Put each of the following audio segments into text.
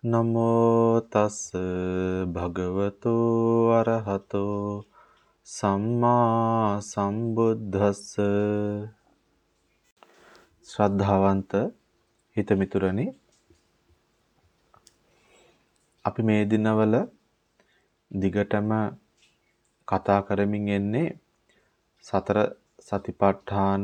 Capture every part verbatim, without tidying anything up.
නමෝ තස් භගවතු අරහතෝ සම්මා සම්බුද්දස්ස. ශ්‍රද්ධාවන්ත හිතමිතුරනි, අපි මේ දිනවල දිගටම කතා කරමින් එන්නේ සතර සතිපට්ඨාන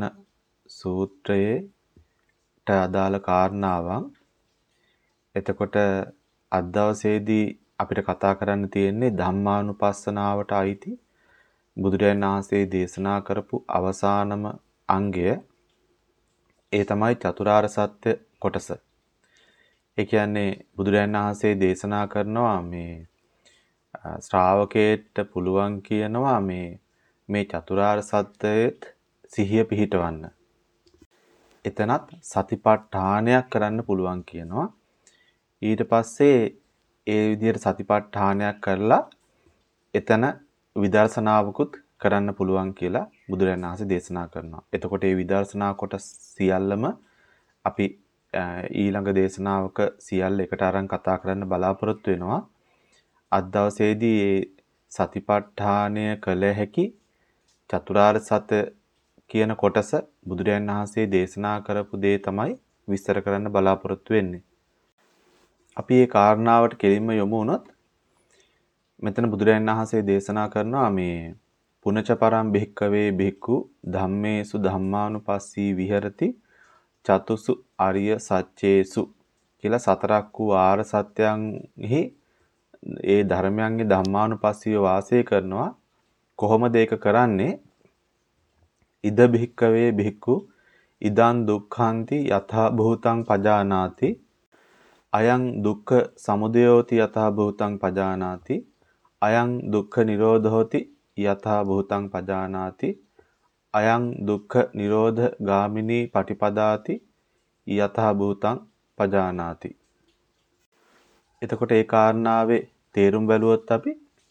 සූත්‍රයේට අදාළ කාරණාවන්. එතකොට අද දවසේදී අපිට කතා කරන්න තියෙන්නේ ධම්මානුපස්සනාවට අයිති බුදුරජාණන් වහන්සේ දේශනා කරපු අවසානම අංගය. ඒ තමයි චතුරාර්ය සත්‍ය කොටස. ඒ කියන්නේ බුදුරජාණන් වහන්සේ දේශනා කරනවා මේ ශ්‍රාවකේට පුළුවන් කියනවා මේ මේ චතුරාර්ය සත්‍යයේත් සිහිය පිහිටවන්න. එතනත් සතිපට්ඨානයක් කරන්න පුළුවන් කියනවා. ඊට පස්සේ ඒ විදිහට සතිපට්ඨානයක් කරලා එතන විදර්ශනාවකුත් කරන්න පුළුවන් කියලා බුදුරජාණන් වහන්සේ දේශනා කරනවා. එතකොට මේ විදර්ශනා කොටස් සියල්ලම අපි ඊළඟ දේශනාවක සියල්ල එකට අරන් කතා කරන්න බලාපොරොත්තු වෙනවා. අද දවසේදී මේ සතිපට්ඨානය කළ හැකි චතුරාර්ය සත්‍ය කියන කොටස බුදුරජාණන් වහන්සේ දේශනා කරපු දේ තමයි විස්තර කරන්න බලාපොරොත්තු වෙන්නේ. අපි මේ කාරණාවට කෙලින්ම යොමු වුණොත් මෙතන බුදුරජාණන් වහන්සේ දේශනා කරනවා මේ පුනච පරම් භික්කවේ භික්ඛු ධම්මේසු ධම්මානුපස්සී විහෙරති චතුසු ආර්ය සත්‍යේසු කියලා සතරක් වූ ආර්ය සත්‍යයන්හි ඒ ධර්මයන්ගේ ධම්මානුපස්සීව වාසය කරනවා. කොහොමද ඒක කරන්නේ? ඉද භික්කවේ භික්ඛු ඉදං දුක්ඛන්ති යථා භූතං පජානාති අයං දුක්ඛ සමුදයෝති යථා භූතං පජානාති අයං දුක්ඛ නිරෝධෝති යථා භූතං පජානාති අයං දුක්ඛ නිරෝධ ගාමිනී පටිපදාති යථා භූතං පජානාති. එතකොට ඒ කාරණාවේ තේරුම් බැලුවොත් අපි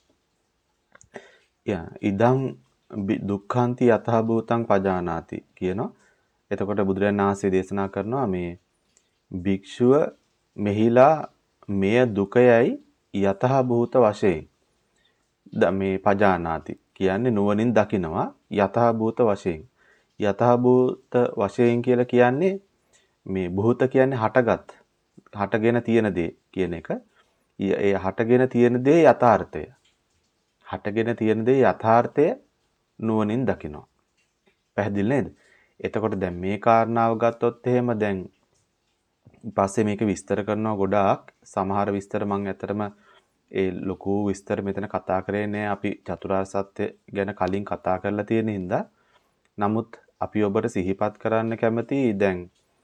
ඉදං දුක්ඛන්ති යථා භූතං පජානාති කියනවා. එතකොට බුදුරජාණන් වහන්සේ දේශනා කරනවා මේ භික්ෂුව මෙහිලා මෙය දුකයයි යතහ භූත වශයෙන් මේ පජානාති කියන්නේ නුවණින් දකිනවා. යතහ භූත වශයෙන් යතහ භූත වශයෙන් කියලා කියන්නේ මේ භූත කියන්නේ හටගත් හටගෙන තියෙන දේ කියන එක. ඒ හටගෙන තියෙන දේ යථාර්ථය. හටගෙන තියෙන දේ යථාර්ථය නුවණින් දකිනවා. පැහැදිලි නේද? එතකොට දැන් මේ කාරණාව ගත්තොත් එහෙම දැන් පස්සේ මේක විස්තර කරනවා ගොඩාක්. සමහර විස්තර මම ඇත්තටම ඒ ලොකු විස්තර මෙතන කතා කරේ නෑ. අපි චතුරාර්ය සත්‍ය ගැන කලින් කතා කරලා තියෙන හින්දා. නමුත් අපි ඔබට සිහිපත් කරන්න කැමති දැන්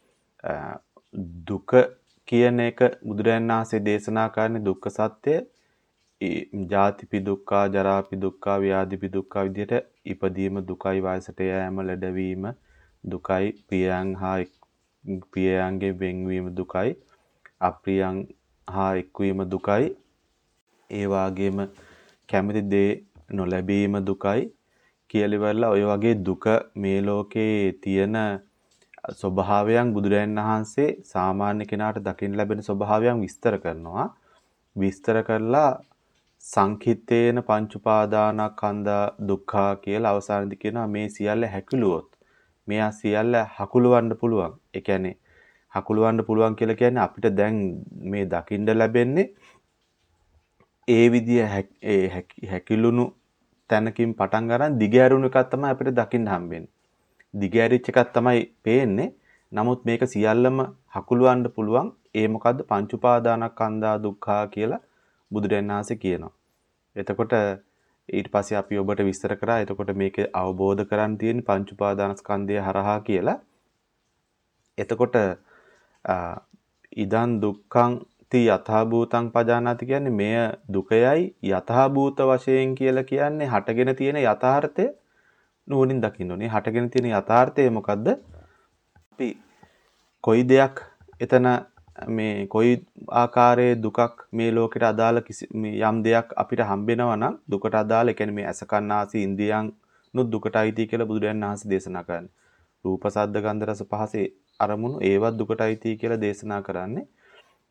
දුක කියන එක බුදුරජාණන් වහන්සේ දේශනා කරන්නේ දුක්ඛ සත්‍ය ජාතිපි දුක්ඛා ජරාපි දුක්ඛා ව්‍යාධිපි දුක්ඛා විදිහට ඉපදීම දුකයි, වයසට යෑම, ලෙඩවීම දුකයි, ප්‍රියයන් හා ප්‍රියයන්ගේ වෙන්වීම දුකයි, අප්‍රියයන් හා එක්වීම දුකයි, ඒ වගේම කැමති දේ නොලැබීම දුකයි කියලා ඉවරලා ඔය වගේ දුක මේ ලෝකේ තියෙන ස්වභාවයන් බුදුරජාණන් වහන්සේ සාමාන්‍ය කෙනාට දකින්න ලැබෙන ස්වභාවයන් විස්තර කරනවා. විස්තර කරලා සංකිට්ඨේන පංච උපාදානස්කන්ධා දුක්ඛා කියලා අවසානයේදී කියනවා මේ සියල්ල හැකිලුවොත් මෙයා සියල්ල හකුලවන්න පුළුවන්. ඒ කියන්නේ හකුලවන්න පුළුවන් කියලා කියන්නේ අපිට දැන් මේ දකින්න ලැබෙන්නේ ඒ විදිය හැකිලුණු තැනකින් පටන් ගන්න දිගෑරුණු එකක් තමයි අපිට දකින්න හම්බෙන්නේ. දිගෑරිච්ච එකක් තමයි පේන්නේ. නමුත් මේක සියල්ලම හකුලවන්න පුළුවන්. ඒ මොකද්ද? පංච උපාදානස්කන්ධා දුක්ඛා කියලා බුදුරජාණන් වහන්සේ කියනවා. එතකොට ඊට පස්සේ අපි ඔබට විස්තර කරා. එතකොට මේක අවබෝධ කරන් තියෙන පංච උපාදානස්කන්ධය හරහා කියලා. එතකොට ඉදන් දුක්ඛං ති යථා භූතං පජානාති කියන්නේ මෙය දුකයයි යථා භූත වශයෙන් කියලා කියන්නේ හටගෙන තියෙන යථාර්ථය නුවණින් දකින්න ඕනේ. හටගෙන තියෙන යථාර්ථය මොකද්ද? අපි කොයි දෙයක් එතන මේ කොයි ආකාරයේ දුකක් මේ ලෝකෙට අදාළ යම් දෙයක් අපිට හම්බෙනවා නම් දුකට අදාළ, ඒ කියන්නේ මේ ඇස කන් නාසය ඉන්ද්‍රියන් නුත් දුකට අයිති කියලා බුදුරජාණන් වහන්සේ දේශනා කරන්නේ. රූප ශබ්ද ගන්ධ රස පහසේ අරමුණු ඒවත් දුකට අයිති කියලා දේශනා කරන්නේ.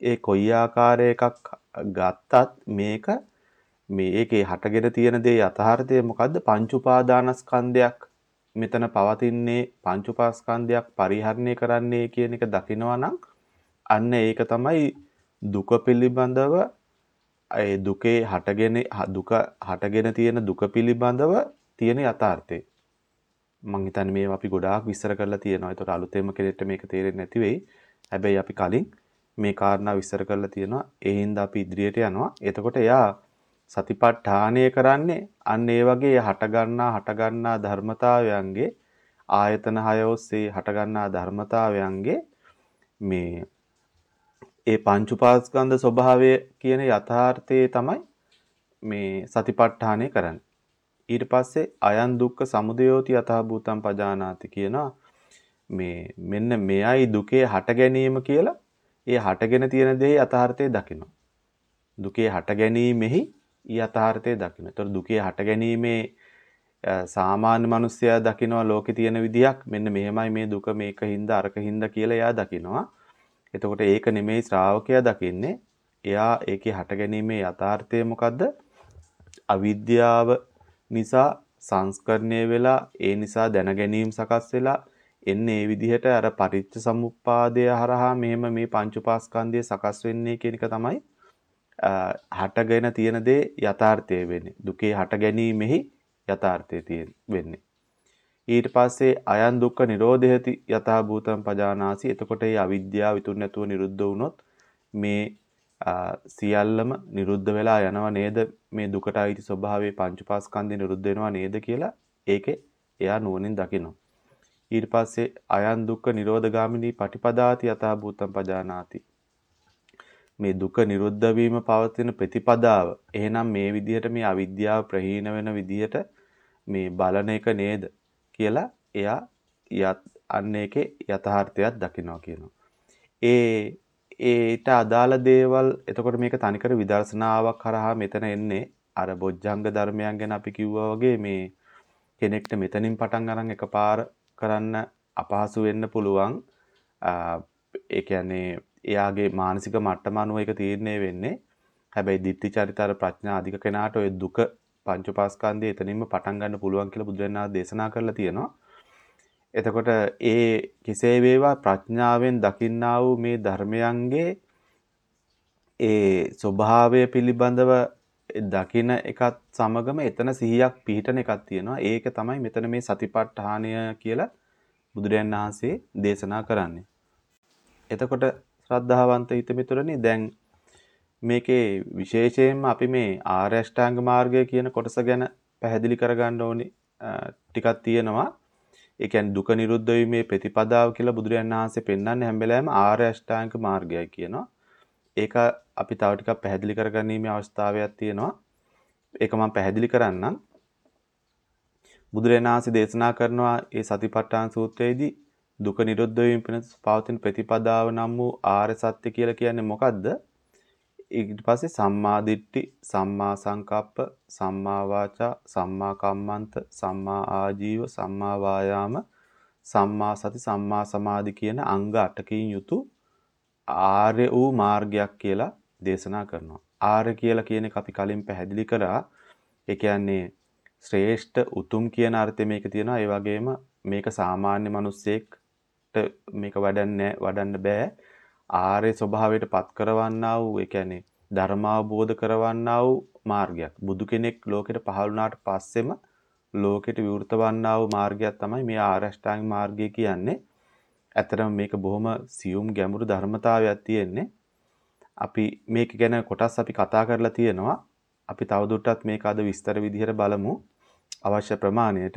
ඒ කොයි ආකාරය එකක් ගත්තත් මේක මේ ඒකේ හටගෙන තියෙන දේ යථාර්ථය මොකද්ද? පංච උපාදානස්කන්ධයක් මෙතන පවතින්නේ පංච උපාස්කන්ධයක් පරිහරණය කරන්නේ කියන එක දකිනවා නම් අන්න ඒක තමයි දුක පිළිබඳව ඒ දුකේ හටගෙන දුක හටගෙන තියෙන දුක පිළිබඳව තියෙන යථාර්ථය. මම හිතන්නේ මේවා අපි ගොඩාක් විස්තර කරලා තියෙනවා. ඒතකොට අලුතෙන්ම කෙනෙක්ට මේක තේරෙන්නේ නැති වෙයි. හැබැයි අපි කලින් මේ කාරණා විස්තර කරලා තියෙනවා. ඒ හින්දා අපි ඉදිරියට යනවා. එතකොට එයා සතිපට්ඨානය කරන්නේ අන්න ඒ වගේ හටගන්නා හටගන්නා ධර්මතාවයන්ගේ ආයතන හය ඔස්සේ හටගන්නා ධර්මතාවයන්ගේ මේ ඒ පංච උපාස්කන්ධ ස්වභාවය කියන යථාර්ථයේ තමයි මේ සතිපට්ඨානය කරන්නේ. ඊට පස්සේ අයන් දුක්ඛ සමුදයෝති යථා භූතං පජානාති කියනවා මේ මෙන්න මෙයයි දුකේ හට ගැනීම කියලා ඒ හටගෙන තියෙන දේ යථාර්ථය දකිනවා. දුකේ හට ගැනීමෙහි යථාර්ථය දකිනවා. ඒතර දුකේ හට ගැනීමේ සාමාන්‍ය මිනිස්සයා දකිනවා ලෝකේ තියෙන විදියක් මෙන්න මෙහෙමයි මේ දුක මේකින්ද අරකින්ද කියලා එයා දකිනවා. එතකොට ඒක නෙමෙයි ශ්‍රාවකයා දකින්නේ. එයා ඒකේ හට ගැනීමේ යථාර්ථය මොකද්ද? අවිද්‍යාව නිසා සංස්කරණය වෙලා ඒ නිසා දැන ගැනීම සකස් වෙලා එන්නේ ඒ විදිහට අර පටිච්ච සමුප්පාදය හරහා මෙහෙම මේ පංච උපාස්කන්ධය සකස් වෙන්නේ කියන එක තමයි හටගෙන තියෙන දේ යථාර්ථය වෙන්නේ. දුකේ හට ගැනීමෙහි යථාර්ථය තියෙන වෙන්නේ. ඊට පස්සේ අයන් දුක්ඛ නිරෝධයති යථා භූතං පජානාසි. එතකොට මේ අවිද්‍යාව විතුන් නැතුව නිරුද්ධ වුණොත් මේ සියල්ලම නිරුද්ධ වෙලා යනව නේද? මේ දුකට අයිති ස්වභාවයේ පංචපාස්කන්ධය නිරුද්ධ වෙනවා නේද කියලා ඒකේ එයා නුවණින් දකිනවා. ඊට පස්සේ අයන් දුක්ඛ නිරෝධගාමිනී පටිපදාති යථා භූතං පජානාති. මේ දුක නිරුද්ධ වීම පවතින ප්‍රතිපදාව. එහෙනම් මේ විදිහට මේ අවිද්‍යාව ප්‍රහීන වෙන විදිහට මේ බලන එක නේද කියලා එයා අන්න ඒකේ යථාර්ථයක් දකිනවා කියනවා. ඒ ඒට අදාළ දේවල් එතකොට මේක තනිකර විදර්ශනාවක් කරහා මෙතන එන්නේ අර බොජ්ජංග ධර්මයන් ගැන අපි කිව්වා වගේ මේ කෙනෙක්ට මෙතනින් පටන් අරන් එකපාර කරන්න අපහසු වෙන්න පුළුවන්. ඒ කියන්නේ එයාගේ මානසික මට්ටම අනුව ඒක තීරණය වෙන්නේ. හැබැයි ditthi චරිතර ප්‍රඥා අධික කෙනාට ඔය දුක පංච උපාස්කන්ධය එතනින්ම පටන් ගන්න පුළුවන් කියලා බුදුරජාණන් වහන්සේ දේශනා කරලා තියෙනවා. එතකොට ඒ කෙසේ වේවා ප්‍රඥාවෙන් දකින්නා වූ මේ ධර්මයන්ගේ ඒ ස්වභාවය පිළිබඳව දකින එකත් සමගම එතන සිහියක් පිහිටන එකක් තියෙනවා. ඒක තමයි මෙතන මේ සතිපට්ඨානය කියලා බුදුරජාණන් වහන්සේ දේශනා කරන්නේ. එතකොට ශ්‍රද්ධාවන්ත හිතමිතුරනි දැන් මේකේ විශේෂයෙන්ම අපි මේ ආර්ය අෂ්ටාංග මාර්ගය කියන කොටස ගැන පැහැදිලි කරගන්න ඕනේ ටිකක් තියෙනවා. ඒ කියන්නේ දුක නිරුද්ධ වීමේ ප්‍රතිපදාව කියලා බුදුරජාණන් වහන්සේ පෙන්වන්නේ හැම වෙලාවෙම ආර්ය අෂ්ටාංග මාර්ගයයි කියනවා. ඒක අපි තව ටිකක් පැහැදිලි කරගැනීමේ අවස්ථාවක් තියෙනවා. ඒක මම පැහැදිලි කරන්නම්. බුදුරජාණන් වහන්සේ දේශනා කරනවා මේ සතිපට්ඨාන සූත්‍රයේදී දුක නිරුද්ධ වීම පිණිස පවතින ප්‍රතිපදාව නම් වූ ආර්ය සත්‍ය කියලා කියන්නේ මොකද්ද? ඊට පස්සේ සම්මා දිට්ඨි, සම්මා සංකප්ප, සම්මා වාචා, සම්මා කම්මන්ත, සම්මා ආජීව, සම්මා වායාම, සම්මා සති, සම්මා සමාධි කියන අංග අටකින් යුතු ආර්ය වූ මාර්ගයක් කියලා දේශනා කරනවා. ආර්ය කියලා කියන එක අපි කලින් පැහැදිලි කරා. ඒ කියන්නේ ශ්‍රේෂ්ඨ උතුම් කියන අර්ථය මේක තියෙනවා. ඒ වගේම මේක සාමාන්‍ය මිනිස්සෙක්ට මේක වඩන්නේ වඩන්න බෑ. ආර්ය ස්වභාවයට පත් කරවන්නා වූ ඒ කියන්නේ ධර්ම අවබෝධ කරවන්නා වූ මාර්ගයක්. බුදු කෙනෙක් ලෝකෙට පහළ වුණාට පස්සෙම ලෝකෙට විවෘත වන්නා වූ මාර්ගයක් තමයි මේ ආර්ය අෂ්ටාංග මාර්ගය කියන්නේ. ඇත්තටම මේක බොහොම සියුම් ගැඹුරු ධර්මතාවයක් තියෙන්නේ. අපි මේක ගැන කොටස් අපි කතා කරලා තියෙනවා. අපි තවදුරටත් මේක අද විස්තර විදිහට බලමු අවශ්‍ය ප්‍රමාණයට.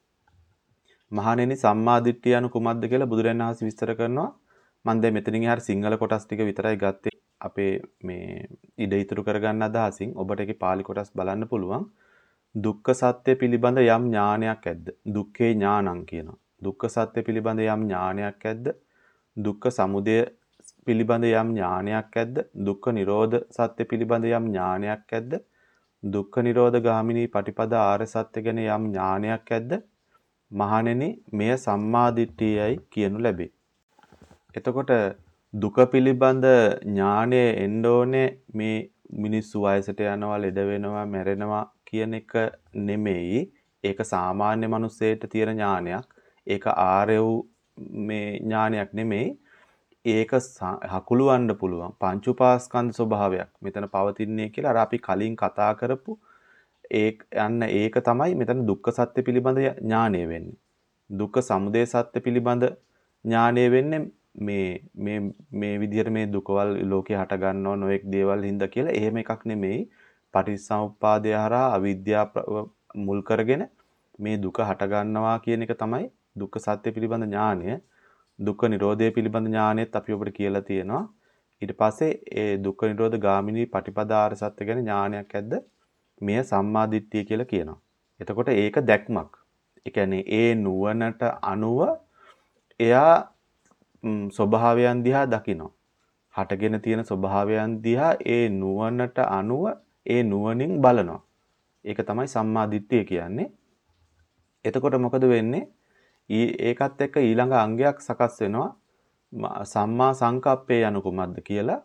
මහණෙනි සම්මා දිට්ඨිය anu කුමක්ද කියලා බුදුරජාණන් වහන්සේ විස්තර කරනවා. මම දැන් මෙතනින් එහාට සිංහල කොටස් ටික විතරයි ගත්තේ. අපේ මේ ඉඩ ඉතුරු කරගන්න අදහසින් ඔබට ඒකේ පාලි කොටස් බලන්න පුළුවන්. දුක්ඛ සත්‍ය පිළිබඳ යම් ඥානයක් ඇද්ද? දුක්ඛේ ඥානං කියනවා. දුක්ඛ සත්‍ය පිළිබඳ යම් ඥානයක් ඇද්ද? දුක්ඛ සමුදය පිළිබඳ යම් ඥානයක් ඇද්ද? දුක්ඛ නිරෝධ සත්‍ය පිළිබඳ යම් ඥානයක් ඇද්ද? දුක්ඛ නිරෝධ ගාමිනී පටිපදා ආර්ය සත්‍ය ගැන යම් ඥානයක් ඇද්ද? මහණෙනි මෙය සම්මා දිට්ඨියයි කියනු ලැබේ. එතකොට දුක පිළිබඳ ඥානය එන්න ඕනේ මේ මිනිස්සු වයසට යනවා, ලෙඩ වෙනවා, මැරෙනවා කියන එක නෙමෙයි. ඒක සාමාන්‍ය මිනිස්සෙට තියෙන ඥානයක්. ඒක ආර්ය වූ මේ ඥානයක් නෙමෙයි. ඒක හකුලවන්න පුළුවන් පංච උපාස්කන්ධ ස්වභාවයක් මෙතන පවතින්නේ කියලා අර අපි කලින් කතා කරපු ඒ යන්න ඒක තමයි මෙතන දුක්ඛ සත්‍ය පිළිබඳ ඥානය වෙන්නේ. දුක්ඛ සමුදය සත්‍ය පිළිබඳ ඥානය වෙන්නේ මේ මේ මේ විදිහට මේ දුකවල් ලෝකේ හට ගන්නව නොඑක් දේවල් හින්දා කියලා එහෙම එකක් නෙමෙයි. පටිච්චසමුප්පාදය හරහා අවිද්‍යාව මුල් කරගෙන මේ දුක හට ගන්නවා කියන එක තමයි දුක්ඛ සත්‍ය පිළිබඳ ඥානය. දුක්ඛ නිරෝධය පිළිබඳ ඥානෙත් අපි ඔබට කියලා තියෙනවා. ඊට පස්සේ ඒ දුක්ඛ නිරෝධ ගාමිනී පටිපදාාර සත්‍ය ගැන ඥානයක් ඇද්ද? මෙය සම්මා දිට්ඨිය කියලා කියනවා. එතකොට ඒක දැක්මක්. ඒ කියන්නේ ඒ නුවණට අනුව එයා ස්වභාවයන් දිහා දකිනවා. හටගෙන තියෙන ස්වභාවයන් දිහා ඒ නුවණට අනුව ඒ නුවණින් බලනවා. ඒක තමයි සම්මා දිට්ඨිය කියන්නේ. එතකොට මොකද වෙන්නේ? ඒකත් එක්ක ඊළඟ අංගයක් සකස් වෙනවා සම්මා සංකප්පේ යනු කුමක්ද කියලා.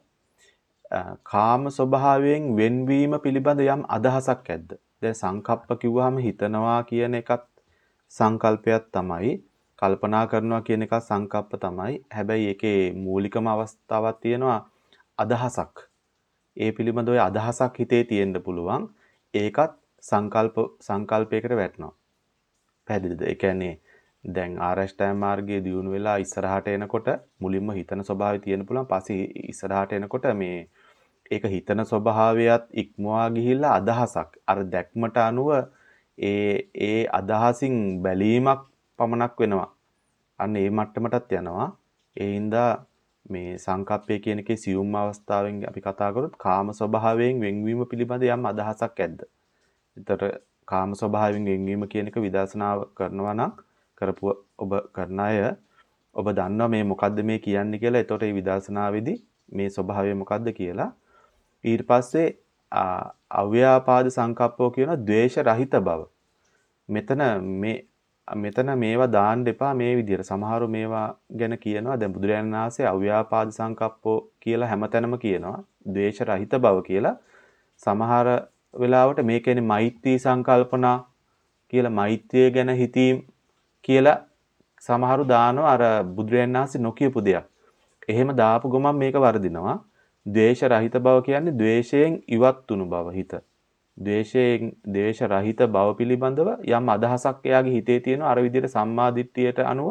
කාම ස්වභාවයෙන් වෙන්වීම පිළිබඳ යම් අදහසක් ඇද්ද? දැන් සංකප්ප කිව්වහම හිතනවා කියන එකත් සංකල්පයක් තමයි. කල්පනා කරනවා කියන එකත් සංකප්ප තමයි. හැබැයි ඒකේ මූලිකම අවස්ථාවක් තියෙනවා අදහසක්. ඒ පිළිබඳ ඔය අදහසක් හිතේ තියෙන්න පුළුවන්. ඒකත් සංකල්ප සංකල්පයකට වැටෙනවා. පැහැදිලිද? ඒ කියන්නේ දැන් ආරෂ්ඨාය මාර්ගයේ දියුණු වෙලා ඉස්සරහට එනකොට මුලින්ම හිතන ස්වභාවය තියෙන පුළුවන්. පස්සේ ඉස්සරහට එනකොට මේ ඒක හිතන ස්වභාවයත් ඉක්මවා ගිහිල්ලා අදහසක් අර දැක්මට අනුව ඒ ඒ අදහසින් බැලීමක් පමණක් වෙනවා. අන්න ඒ මට්ටමටත් යනවා. ඒ හින්දා මේ සංකප්පය කියන එකේ සියුම් අවස්ථාවෙන් අපි කතා කරොත් කාම ස්වභාවයෙන් වෙන්වීම පිළිබඳ යම් අදහසක් ඇද්ද? ඒතර කාම ස්වභාවයෙන් වෙන්වීම කියන එක විදර්ශනාව කරනවා නම් කරපුව ඔබ කරන අය ඔබ දන්නවා මේ මොකද්ද මේ කියන්නේ කියලා. එතකොට මේ විදර්ශනාවේදී මේ ස්වභාවය මොකද්ද කියලා. ඊට පස්සේ අව්‍යාපාද සංකප්පෝ කියන ද්වේෂ රහිත බව. මෙතන මේ මෙතන මේවා දාන්න එපා මේ විදිහට. සමහරව මේවා ගැන කියනවා. දැන් බුදුරජාණන් වහන්සේ අව්‍යාපාද සංකප්පෝ කියලා හැමතැනම කියනවා. ද්වේෂ රහිත බව කියලා. සමහර වෙලාවට මේ කියන්නේ මෛත්‍රී සංකල්පනා කියලා මෛත්‍රිය ගැන හිතීම් කියලා සමහරු දානවා අර බුදුරජාණන් වහන්සේ නොකියපු දෙයක්. එහෙම දාපු ගමන් මේක වර්ධිනවා. ද්වේෂ රහිත බව කියන්නේ ද්වේෂයෙන් ඉවත් වුණු බව හිත. ද්වේෂයෙන් ද්වේෂ රහිත බව පිළිබඳව යම් අදහසක් එයාගේ හිතේ තියෙනවා. අර විදිහට සම්මා දිට්ඨියට අනුව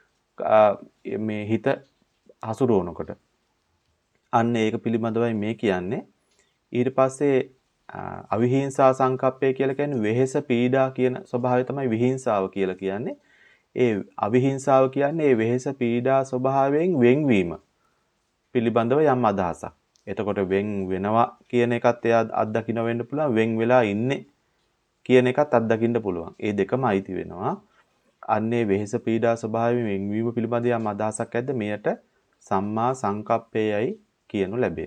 මේ හිත හසුරුවනකොට. අන්න ඒක පිළිබඳවයි මේ කියන්නේ. ඊට පස්සේ අවිහිංසා සංකප්පය කියලා කියන්නේ වෙහෙස පීඩා කියන ස්වභාවය තමයි විහිංසාව කියලා කියන්නේ. ඒ අවිහිංසාව කියන්නේ ඒ වෙහෙස පීඩා ස්වභාවයෙන් වෙන්වීම පිළිබඳව යම් අදහසක්. එතකොට වෙන් වෙනවා කියන එකත් එයා අත්දකින්න වෙන්න පුළුවන්. වෙන් වෙලා ඉන්නේ කියන එකත් අත්දකින්න පුළුවන්. ඒ දෙකම අයිති වෙනවා. අන්නේ වෙහෙස පීඩා ස්වභාවයෙන් වෙන්වීම පිළිබඳ යම් අදහසක් ඇද්ද? මෙයට සම්මා සංකප්පයයි කියනු ලැබේ.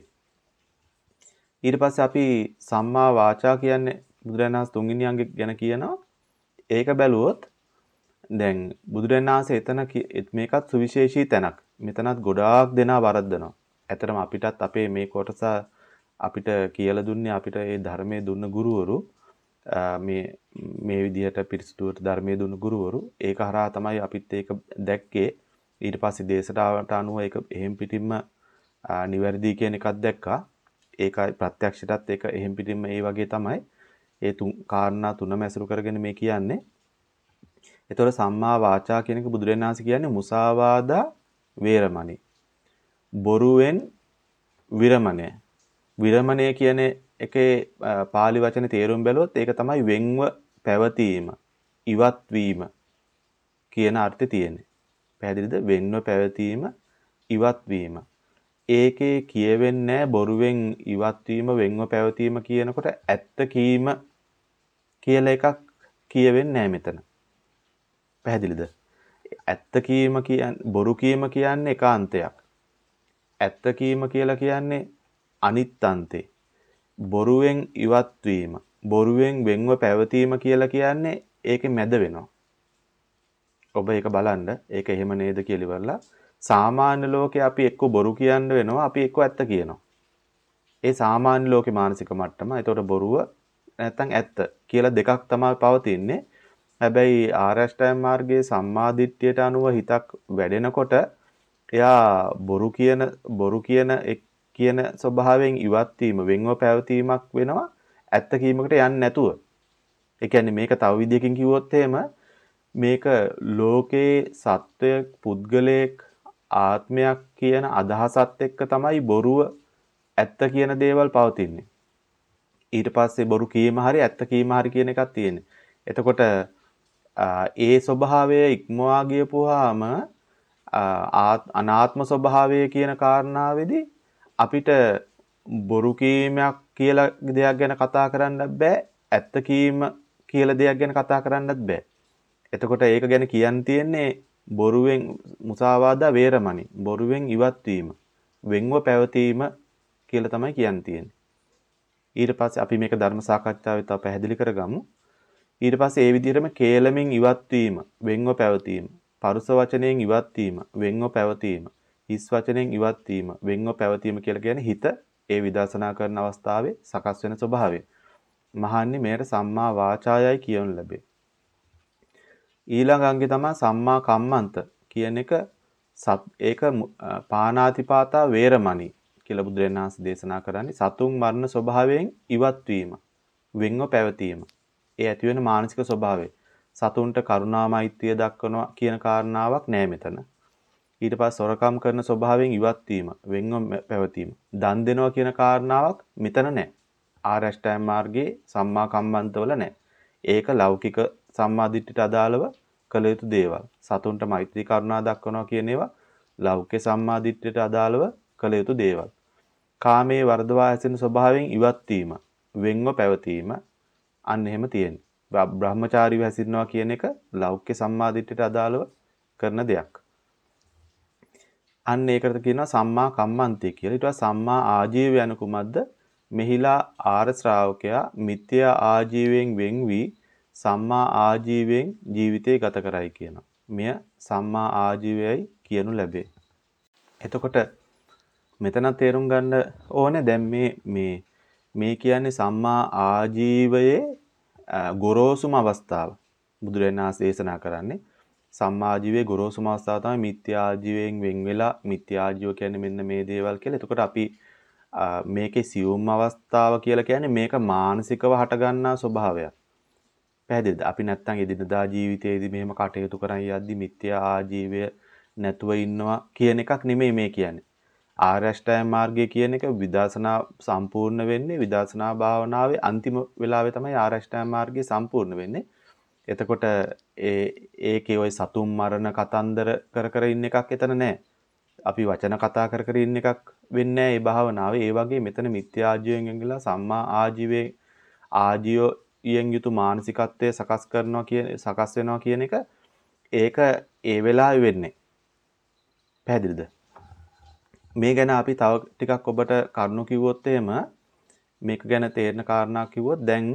ඊට පස්සේ අපි සම්මා වාචා කියන්නේ බුදුරජාණන් වහන්සේ තුන්වෙනි අංගෙ ගැන කියනවා. ඒක බැලුවොත් දැන් බුදුරජාණන් වහන්සේ එතන මේකත් සුවිශේෂී තැනක්. මෙතනත් ගොඩාක් දෙනා වරද්දනවා. ඇත්තටම අපිටත් අපේ මේ කොටස අපිට කියලා දුන්නේ අපිට ඒ ධර්මයේ දුන්න ගුරුවරු මේ මේ විදිහට පිරිසුදුවට ධර්මයේ දුන්න ගුරුවරු ඒක හරහා තමයි අපිත් ඒක දැක්කේ. ඊට පස්සේ දේශනාවට අනුව ඒක එහෙම් පිටින්ම නිවැරදි කියන එකක් දැක්කා. ඒකයි ප්‍රත්‍යක්ෂයටත් ඒක එහෙම් පිටින්ම ඒ වගේ තමයි. ඒ තුන් කාරණා තුනම ඇසුරු කරගෙන මේ කියන්නේ. ඒතකොට සම්මා වාචා කියන එක බුදුරජාණන් වහන්සේ කියන්නේ මුසාවාදා වේරමණී. බොරුවෙන් විරමණය. විරමණය කියන එකේ පාලි වචනේ තේරුම් බැලුවොත් ඒක තමයි වෙන්ව පැවතීම, ඉවත් වීම කියන අර්ථය තියෙන්නේ. පැහැදිලිද? වෙන්ව පැවතීම, ඉවත් වීම. ඒකේ කියවෙන්නේ බොරුවෙන් ඉවත් වීම, වෙන්ව පැවතීම කියනකොට ඇත්ත කීම කියලා එකක් කියවෙන්නේ නැහැ මෙතන. පැහැදිලිද? ඇත්ත කීම කියන්නේ බොරු කීම කියන්නේ ඒකාන්තයක්. ඇත්ත කීම කියලා කියන්නේ අනිත් අන්තේ. බොරුවෙන් ඉවත් වීම, බොරුවෙන් වෙන්ව පැවතීම කියලා කියන්නේ ඒකේ මැද වෙනවා. ඔබ ඒක බලන්න. ඒක එහෙම නේද කියලා ඉවරලා සාමාන්‍ය ලෝකේ අපි එක්ක බොරු කියන්න වෙනවා අපි එක්ක ඇත්ත කියනවා. ඒ සාමාන්‍ය ලෝකේ මානසික මට්ටම. ඒතකොට බොරුව නැත්තම් ඇත්ත කියලා දෙකක් තමයි පවතින්නේ. හැබැයි ආර්යශ්‍රැංග මාර්ගයේ සම්මාදිට්ඨියට අනුව හිතක් වැඩෙනකොට එයා බොරු කියන බොරු කියන කියන ස්වභාවයෙන් ඉවත් වීම වෙන්ව පැවතීමක් වෙනවා ඇත්ත කීමකට යන්නේ නැතුව. ඒ කියන්නේ මේක තව විදියකින් කිව්වොත් එහෙම මේක ලෝකේ සත්වය පුද්ගලයෙක් ආත්මයක් කියන අදහසත් එක්ක තමයි බොරුව ඇත්ත කියන දේවල් පවතින්නේ. ඊට පස්සේ බොරු කීම හරි ඇත්ත කීම හරි කියන එකක් තියෙන්නේ. එතකොට ඒ ස්වභාවය ඉක්මවා ගියපුවාම අනාත්ම ස්වභාවය කියන කාරණාවේදී අපිට බොරු කීමක් කියලා දෙයක් ගැන කතා කරන්නත් බෑ ඇත්ත කීම කියලා දෙයක් ගැන කතා කරන්නත් බෑ. එතකොට ඒක ගැන කියන්න තියෙන්නේ බොරුවෙන් මුසාවාදා වේරමණී බොරුවෙන් ඉවත් වීම වෙන්ව පැවතීම කියලා තමයි කියන්න තියෙන්නේ. ඊට පස්සේ අපි මේක ධර්ම සාකච්ඡාවේ තව පැහැදිලි කරගමු. ඊට පස්සේ ඒ විදිහටම කේලමින් ඉවත් වීම වෙන්ව පැවතීම පරුස වචනයෙන් ඉවත් වීම වෙන්ව පැවතීම හිස් වචනයෙන් ඉවත් වීම වෙන්ව පැවතීම කියලා කියන්නේ හිත ඒ විදර්ශනා කරන අවස්ථාවේ සකස් වෙන ස්වභාවය. මහන්නේ මේකට සම්මා වාචායයි කියනු ලැබේ. ඊළඟ අංගේ තමයි සම්මා කම්මන්ත කියන එක ඒක පානාතිපාතා වේරමණී කියලා බුදුරජාණන් වහන්සේ දේශනා කරන්නේ සතුන් මරණ ස්වභාවයෙන් ඉවත් වීම වෙන්ව පැවතීම. ඒ ඇති වෙන මානසික ස්වභාවය. සතුන්ට කරුණා මෛත්‍රිය දක්වනවා කියන කාරණාවක් නෑ මෙතන. ඊට පස්සේ සොරකම් කරන ස්වභාවයෙන් ඉවත් වීම වෙන්ව පැවතීම. දන් දෙනවා කියන කාරණාවක් මෙතන නෑ. ආර්යශ්‍රැංග මාර්ගයේ සම්මා කම්මන්තවල නෑ. ඒක ලෞකික සම්මාදිට්ඨියට අදාළව කළ යුතු දේවල්. සතුන්ට මෛත්‍රී කරුණා දක්වනවා කියන ඒවා ලෞකික සම්මාදිට්ඨියට අදාළව කළ යුතු දේවල්. කාමයේ වර්ධවා හැසිරෙන ස්වභාවයෙන් ඉවත් වීම වෙන්ව පැවතීම අන්න එහෙම තියෙනවා. බ්‍රහ්මචාරීව හැසිරෙනවා කියන එක ලෞකික සම්මාදිට්ඨියට අදාළව කරන දෙයක්. අන්න ඒකට කියනවා සම්මා කම්මන්තය කියලා. ඊට පස්සේ සම්මා ආජීවය යන කුමක්ද? මෙහිලා ආර්ය ශ්‍රාවකයා මිත්‍යා ආජීවයෙන් වෙන් වී සම්මා ආජීවයෙන් ජීවිතය ගත කරයි කියනවා. මෙය සම්මා ආජීවයයි කියනු ලැබේ. එතකොට මෙතන තේරුම් ගන්න ඕනේ දැන් මේ මේ මේ කියන්නේ සම්මා ආජීවයේ ගොරෝසුම අවස්ථාව. බුදුරජාණන් වහන්සේ දේශනා කරන්නේ සම්මා ආජීවයේ ගොරෝසුම අවස්ථාව තමයි මිත්‍යා ආජීවයෙන් වෙන් වෙලා මිත්‍යා ආජීව කියන්නේ මෙන්න මේ දේවල් කියලා. එතකොට අපි මේකේ සියුම් අවස්ථාව කියලා කියන්නේ මේක මානසිකව හටගන්නා ස්වභාවයක්. පැහැදිලිද? අපි නැත්තම් එදිනදා ජීවිතයේදී මෙහෙම කටයුතු කරන් යද්දි මිත්‍යා ආජීවය නැතුව ඉන්නවා කියන එකක් නෙමෙයි මේ කියන්නේ. ආර්ය අෂ්ටාංග මාර්ගය කියන එක විදර්ශනා සම්පූර්ණ වෙන්නේ විදර්ශනා භාවනාවේ අන්තිම වෙලාවේ තමයි ආර්ය අෂ්ටාංග මාර්ගය සම්පූර්ණ වෙන්නේ. එතකොට ඒ ඒකේ ওই සතුම් මරණ කතන්දර කර කර ඉන්න එකක් එතන නැහැ. අපි වචන කතා කර කර ඉන්න එකක් වෙන්නේ නැහැ මේ භාවනාවේ. ඒ වගේ මෙතන මිත්‍යා ආජීවයෙන් ගිහලා සම්මා ආජීවයේ ආජීවයෙන් යුතු මානසිකත්වය සකස් කරනවා කියන සකස් වෙනවා කියන එක ඒක ඒ වෙලාවේ වෙන්නේ. පැහැදිලිද? මේ ගැන අපි තව ටිකක් ඔබට කරුණු කිව්වොත් එහෙම මේක ගැන තේරෙන කාරණා කිව්වොත් දැන්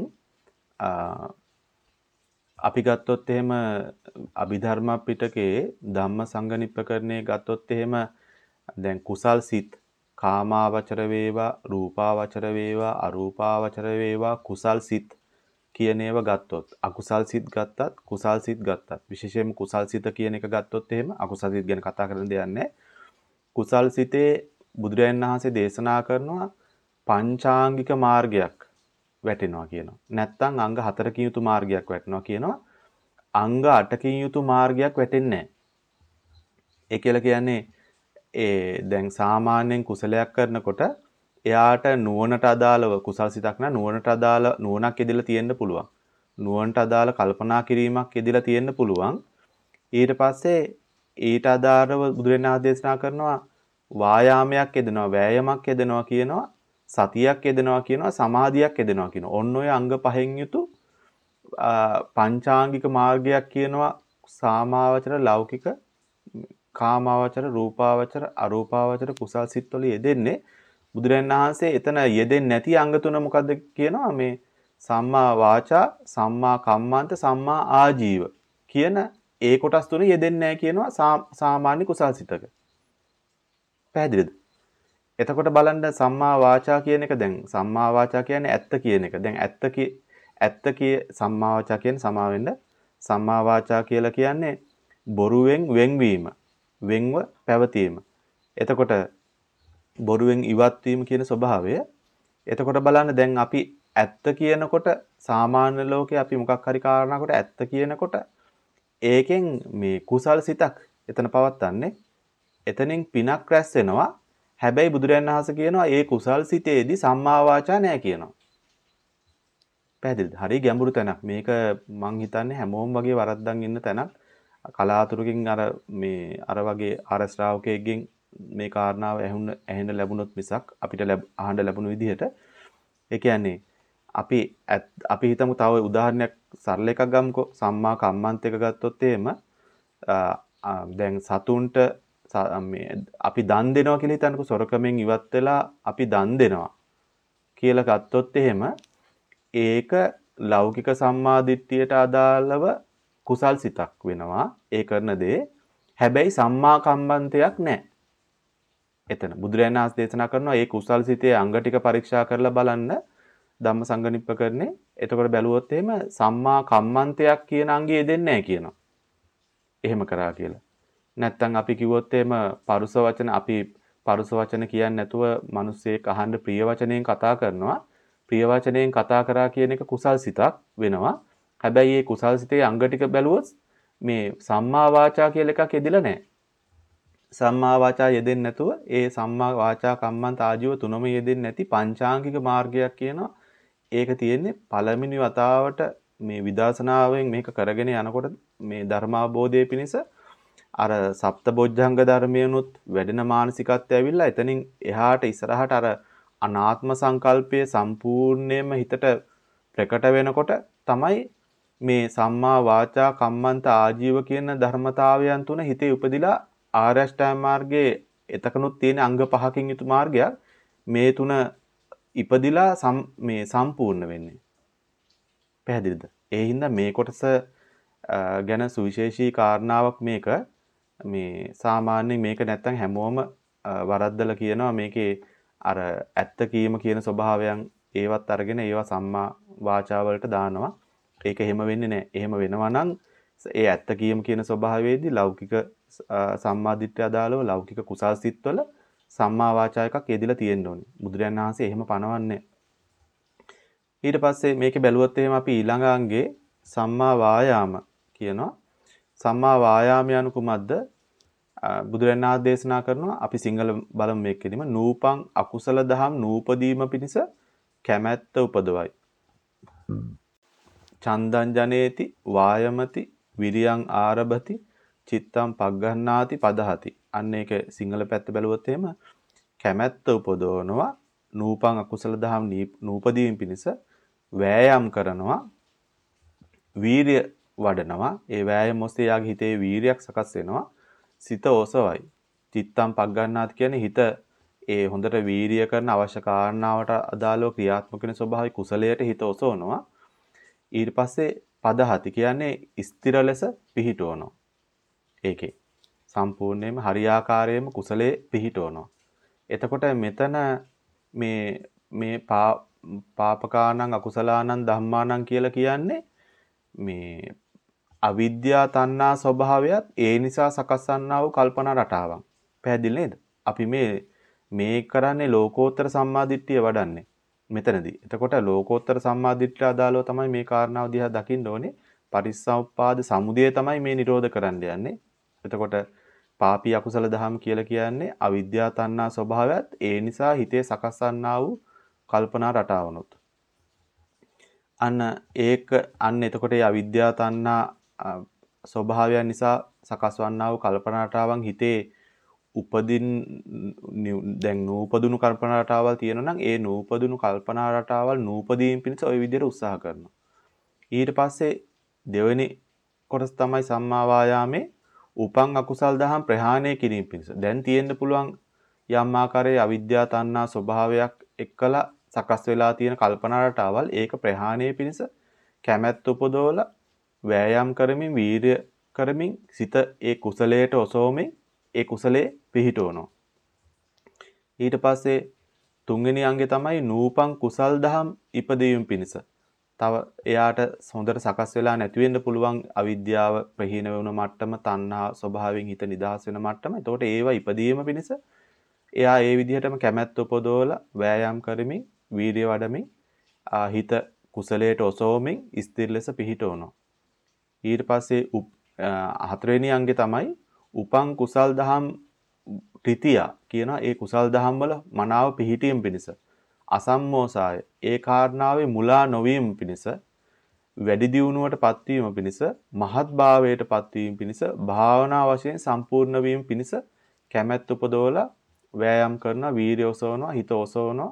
අපි ගත්තොත් එහෙම අභිධර්ම පිටකේ ධම්ම සංගණිප්පකරණේ ගත්තොත් එහෙම දැන් කුසල් සිත් කාමාවචර වේවා රූපාවචර වේවා අරූපාවචර වේවා කුසල් සිත් කියන ඒවා ගත්තොත් අකුසල් සිත් ගත්තත් කුසල් සිත් ගත්තත් විශේෂයෙන්ම කුසල් සිත කියන එක ගත්තොත් එහෙම අකුසල් සිත් ගැන කතා කරන්න දෙයක් නැහැ. කුසල් සිතේ බුදුරජාණන් වහන්සේ දේශනා කරනවා පංචාංගික මාර්ගයක් වැටෙනවා කියනවා. නැත්තම් අංග හතරකින් යුතු මාර්ගයක් වැටෙනවා කියනවා. අංග අටකින් යුතු මාර්ගයක් වැටෙන්නේ නැහැ. ඒ කියලා කියන්නේ ඒ දැන් සාමාන්‍යයෙන් කුසලයක් කරනකොට එයාට නුවණට අදාළව කුසල් සිතක් නම් නුවණට අදාළ නුවණක් යෙදලා තියෙන්න පුළුවන්. නුවණට අදාළ කල්පනා කිරීමක් යෙදලා තියෙන්න පුළුවන්. ඊට පස්සේ ඊට අදාළව බුදුරජාණන් දේශනා කරනවා වායාමයක් යෙදෙනවා වෑයමක් යෙදෙනවා කියනවා සතියක් යෙදෙනවා කියනවා සමාධියක් යෙදෙනවා කියනවා. ඔන්න ඔය අංග පහෙන් යුතු පංචාංගික මාර්ගයක් කියනවා සාමාවචර ලෞකික කාමාවචර රූපාවචර අරූපාවචර කුසල් සිත්වල යෙදෙන්නේ. බුදුරජාණන් වහන්සේ එතන යෙදෙන්නේ නැති අංග තුන මොකද්ද කියනවා මේ සම්මා වාචා සම්මා කම්මන්ත සම්මා ආජීව කියන ඒ කොටස් තුන යෙදෙන්නේ නැහැ කියනවා සාමාන්‍ය කුසල් සිතක. පැහැදිලිද? එතකොට බලන්න සම්මා වාචා කියන එක දැන් සම්මා වාචා කියන්නේ ඇත්ත කියන එක. දැන් ඇත්ත කි ඇත්ත කි සම්මා වාචා කියන්නේ සමා වෙන්න සම්මා වාචා කියලා කියන්නේ බොරුවෙන් වෙන්වීම, වෙන්ව පැවතීම. එතකොට බොරුවෙන් ඉවත් වීම කියන ස්වභාවය. එතකොට බලන්න දැන් අපි ඇත්ත කියනකොට සාමාන්‍ය ලෝකේ අපි මොකක් හරි කාරණාවකට ඇත්ත කියනකොට ඒකෙන් මේ කුසල් සිතක් එතන පවත්තන්නේ. එතනින් පිනක් රැස් වෙනවා. හැබැයි බුදුරජාණන් වහන්සේ කියනවා ඒ කුසල් සිතේදී සම්මා වාචා නැහැ කියනවා. පැහැදිලිද? හරි ගැඹුරු තැනක්. මේක මං හිතන්නේ හැමෝම වගේ වරද්දන් ඉන්න තැනක්. කලාතුරකින් අර මේ අර වගේ ආර ශ්‍රාවකයෙක්ගෙන් මේ කාරණාව ඇහුන්න ඇහෙන්න ලැබුණොත් මිසක් අපිට අහන්න ලැබුණු විදිහට ඒ කියන්නේ අපි අපි හිතමු තව උදාහරණයක් සරල එකක් ගමුකෝ. සම්මා කම්මන්ත එක ගත්තොත් එහෙම දැන් සතුන්ට මේ අපි දන් දෙනවා කියලා හිතන්නකෝ. සොරකමෙන් ඉවත් වෙලා අපි දන් දෙනවා කියලා ගත්තොත් එහෙම ඒක ලෞකික සම්මාදිට්ඨියට අදාළව කුසල් සිතක් වෙනවා ඒ කරන දේ. හැබැයි සම්මා කම්මන්තයක් නැහැ. එතන බුදුරජාණන් වහන්සේ දේශනා කරනවා මේ කුසල් සිතේ අංග ටික පරීක්ෂා කරලා බලන්න ධම්මසංගණිප්පකරණේ. එතකොට බැලුවොත් එහෙම සම්මා කම්මන්තයක් කියන අංගය දෙන්නේ නැහැ කියනවා. එහෙම කරා කියලා. නැත්තම් අපි කිව්වොත් එහෙම පරුස වචන අපි පරුස වචන කියන්නේ නැතුව මිනිස්සෙක් අහන්න ප්‍රිය වචනයෙන් කතා කරනවා. ප්‍රිය වචනයෙන් කතා කරා කියන එක කුසල් සිතක් වෙනවා. හැබැයි මේ කුසල් සිතේ අංග ටික බැලුවොත් මේ සම්මා වාචා කියලා එකක් යෙදිලා නැහැ. සම්මා වාචා යෙදෙන්නේ නැතුව ඒ සම්මා වාචා කම්මන්ත ආජීව තුනම යෙදෙන්නේ නැති පංචාංගික මාර්ගයක් කියනවා. ඒක තියෙන්නේ පළවෙනි වතාවට මේ විදර්ශනාවෙන් මේක කරගෙන යනකොට මේ ධර්මාබෝධයේ පිණිස අර සප්තබොජ්ජංග ධර්මයනුත් වැඩෙන මානසිකත්වය ඇවිල්ලා එතනින් එහාට ඉස්සරහට අර අනාත්ම සංකල්පය සම්පූර්ණයෙන්ම හිතට ප්‍රකට වෙනකොට තමයි මේ සම්මා වාචා කම්මන්ත ආජීව කියන ධර්මතාවයන් තුන හිතේ උපදිලා ආර්ය අෂ්ටාංග මාර්ගයේ එතකනුත් තියෙන අංග පහකින් යුතු මාර්ගයක් මේ තුන ඉපදිලා මේ සම්පූර්ණ වෙන්නේ. පැහැදිලිද? ඒ හින්දා මේ කොටස ගැන සුවිශේෂී කාරණාවක් මේක. මේ සාමාන්‍යයෙන් මේක නැත්තම් හැමෝම වරද්දලා කියනවා මේකේ අර ඇත්ත කීම කියන ස්වභාවයන් ඒවත් අරගෙන ඒවා සම්මා වාචා වලට දානවා. ඒක එහෙම වෙන්නේ නැහැ. එහෙම වෙනවා නම් ඒ ඇත්ත කීම කියන ස්වභාවයේදී ලෞකික සම්මාදිට්ඨිය අදාළව ලෞකික කුසල් සිත්වල සම්මා වාචා එකක් යෙදিলা තියෙන්න ඕනේ. බුදුරජාණන් වහන්සේ එහෙම පනවන්නේ. ඊට පස්සේ මේකේ බැලුවොත් එහෙම අපි ඊළඟ අංගේ සම්මා වායාම කියනවා. සම්මා වායාම යනු කුමක්ද? බුදුරජාණන් වහන්සේ දේශනා කරනවා අපි සිංහල බලමු මේකෙදිම නූපං අකුසල දහම් නූපදීම පිණිස කැමැත්ත උපදවයි. චන්දං ජනේති වායමති විරියං ආරභති චිත්තං පග්ගණ්ණාති පදහති. අන්න ඒක සිංහල පැත්ත බැලුවොත් එහෙම කැමැත්ත උපදවනවා නූපං අකුසල දහම් නූපදීම පිණිස වෑයම් කරනවා වීරිය වඩනවා. ඒ වෑයම ඔස්සේ යාගේ හිතේ වීරියක් සකස් වෙනවා. සිත ඔසවයි. චිත්තං පග්ගණ්ණාති කියන්නේ හිත ඒ හොඳට වීරිය කරන අවශ්‍ය කාරණාවට අදාළව ක්‍රියාත්මක වෙන ස්වභාවයි කුසලයට හිත ඔසවනවා. ඊට පස්සේ පදහති කියන්නේ ස්ථිර ලෙස පිහිටවනවා. ඒකේ සම්පූර්ණයෙන්ම හරියාකාරයෙන්ම කුසලයේ පිහිටවනවා. එතකොට මෙතන මේ මේ පාපකානං අකුසලානං ධම්මානං කියලා කියන්නේ මේ අවිද්‍යා තණ්හා ස්වභාවයත් ඒ නිසා සකස්වන්නා වූ කල්පනා රටාවක්. පැහැදිලි නේද? අපි මේ මේ කරන්නේ ලෝකෝත්තර සම්මාදිට්ඨිය වඩන්නේ මෙතනදී. එතකොට ලෝකෝත්තර සම්මාදිට්ඨිය අදාළව තමයි මේ කාරණාව දිහා දකින්න ඕනේ. පරිස්සම්පාද සමුදය තමයි මේ නිරෝධ කරන්න යන්නේ. එතකොට පාපී අකුසල දහම් කියලා කියන්නේ අවිද්‍යා තණ්හා ස්වභාවයත් ඒ නිසා හිතේ සකස්වන්නා වූ කල්පනා රටාවනොත්. අන්න ඒක අන්න එතකොට ඒ අවිද්‍යා තණ්හා ස්වභාවයන් නිසා සකස්වන්නා වූ කල්පනා රටාවන් හිතේ උපදින් දැන් නූපදුණු කල්පනා රටාවල් තියෙනවා නම් ඒ නූපදුණු කල්පනා රටාවල් නූපදීන් පිණිස ওই විදිහට උත්සාහ කරනවා. ඊට පස්සේ දෙවෙනි කොටස තමයි සම්මා වායාමේ උපං අකුසල් දහම් ප්‍රහාණය කිරීම පිණිස. දැන් තියෙන්න පුළුවන් යම් ආකාරයේ අවිද්‍යා තණ්හා ස්වභාවයක් එක්කලා සකස් වෙලා තියෙන කල්පනා රටාවල් ඒක ප්‍රහාණය පිණිස කැමැත්ත උපදවලා වෑයම් කරමින් වීර්ය කරමින් සිත ඒ කුසලයට ඔසවමින් ඒ කුසලයේ පිහිටවනවා. ඊට පස්සේ තුන්වෙනි අංගය තමයි නූපන් කුසල් දහම් ඉපදීම පිණිස. තව එයාට හොඳට සකස් වෙලා නැති වෙන්න පුළුවන් අවිද්‍යාව ප්‍රහීන වෙන මට්ටම, තණ්හා ස්වභාවයෙන් හිත නිදහස් වෙන මට්ටම. එතකොට ඒවා ඉපදීම පිණිස එයා ඒ විදිහටම කැමැත්ත උපදවලා වෑයම් කරමින්, වීර්ය වඩමින්, හිත කුසලයට ඔසවමින් ස්ථිර ලෙස පිහිටවනවා. ඊට පස්සේ හතරවෙනි අංගය තමයි උපං කුසල් දහම් ත්‍රිතියා කියනවා. ඒ කුසල් දහම් වල මනාව පිහිටීම පිණිස, අසම්මෝසාය ඒ කාරණාවේ මුලා නොවීම පිණිස, වැඩි දියුණුවට පත්වීම පිණිස, මහත් භාවයට පත්වීම පිණිස, භාවනා වශයෙන් සම්පූර්ණ වීම පිණිස කැමැත්ත උපදවලා වෑයම් කරනවා, වීර්ය ඔසවනවා, හිත ඔසවනවා,